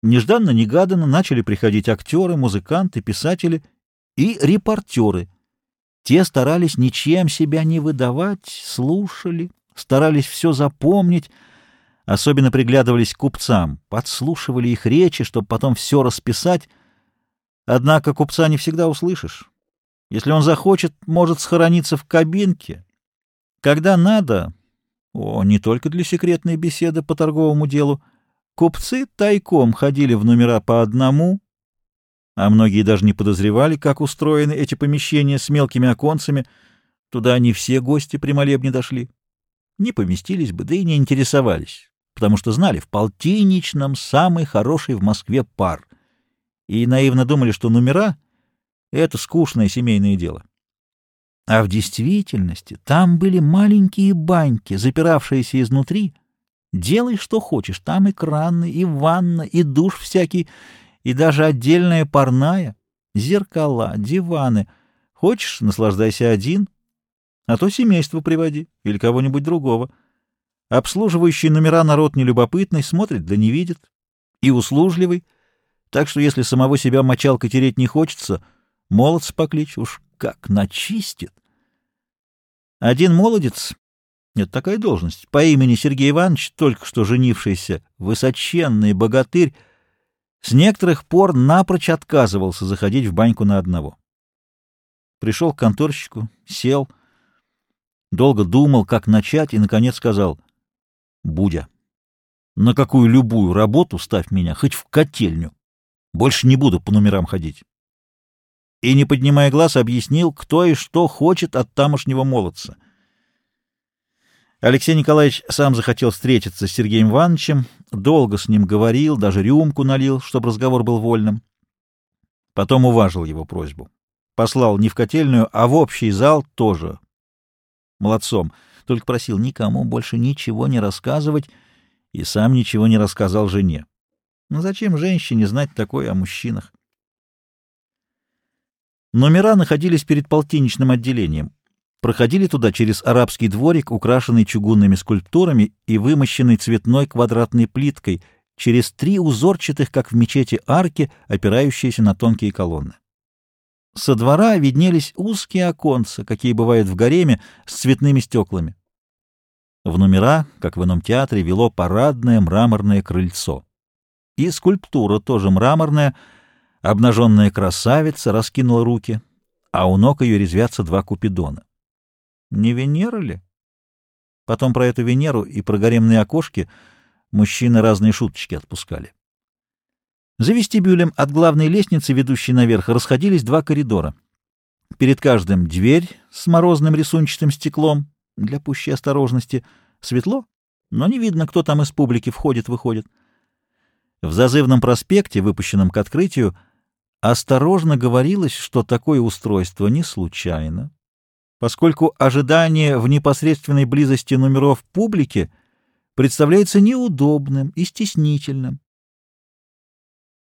Нежданно-негаданно начали приходить актеры, музыканты, писатели и репортеры. Те старались ничем себя не выдавать, слушали, старались все запомнить, особенно приглядывались к купцам, подслушивали их речи, чтобы потом все расписать. Однако купца не всегда услышишь. Если он захочет, может схорониться в кабинке. Когда надо, не только для секретной беседы по торговому делу, купцы тайком ходили в номера по одному, а многие даже не подозревали, как устроены эти помещения с мелкими оконцами. Туда не все гости при молебне дошли. Не поместились бы, да и не интересовались, потому что знали, в Полтиничном самый хороший в Москве пар, и наивно думали, что номера — это скучное семейное дело. А в действительности там были маленькие баньки, запиравшиеся изнутри. Делай, что хочешь, там и краны, и ванна, и душ всякий, и даже отдельная парная, зеркала, диваны. Хочешь — наслаждайся один, а то семейство приводи или кого-нибудь другого. Обслуживающий номера народ нелюбопытный, смотрит да не видит, и услужливый, так что если самого себя мочалкой тереть не хочется, молодца покличь, уж как начистит. Один молодец — это такая должность, по имени Сергей Иванович, только что женившийся, высоченный богатырь, с некоторых пор напрочь отказывался заходить в баньку на одного. Пришел к конторщику, сел, долго думал, как начать, и, наконец, сказал: «Будя, на какую любую работу ставь меня, хоть в котельню. Больше не буду по номерам ходить». И, не поднимая глаз, объяснил, кто и что хочет от тамошнего молодца. Алексей Николаевич сам захотел встретиться с Сергеем Ивановичем, долго с ним говорил, даже рюмку налил, чтобы разговор был вольным. Потом уважил его просьбу. Послал не в котельную, а в общий зал тоже. Молодцом. Только просил никому больше ничего не рассказывать, и сам ничего не рассказал жене. Но зачем женщине знать такое о мужчинах? Номера находились перед полтиничным отделением. Проходили туда через арабский дворик, украшенный чугунными скульптурами и вымощенный цветной квадратной плиткой, через 3 узорчатых, как в мечети, арки, опирающиеся на тонкие колонны. Со двора виднелись узкие оконца, какие бывают в гареме, с цветными стеклами. В номера, как в ином театре, вело парадное мраморное крыльцо. И скульптура тоже мраморная, обнаженная красавица раскинула руки, а у ног ее резвятся 2 купидона. Не Венера ли? Потом про эту Венеру и про гаремные окошки мужчины разные шуточки отпускали. За вестибюлем от главной лестницы, ведущей наверх, расходились 2 коридора. Перед каждым дверь с морозным рисунчатым стеклом, для пущей осторожности. Светло, но не видно, кто там из публики входит-выходит. В зазывном проспекте, выпущенном к открытию, осторожно говорилось, что такое устройство не случайно, поскольку ожидание в непосредственной близости номеров публики представляется неудобным и стеснительным.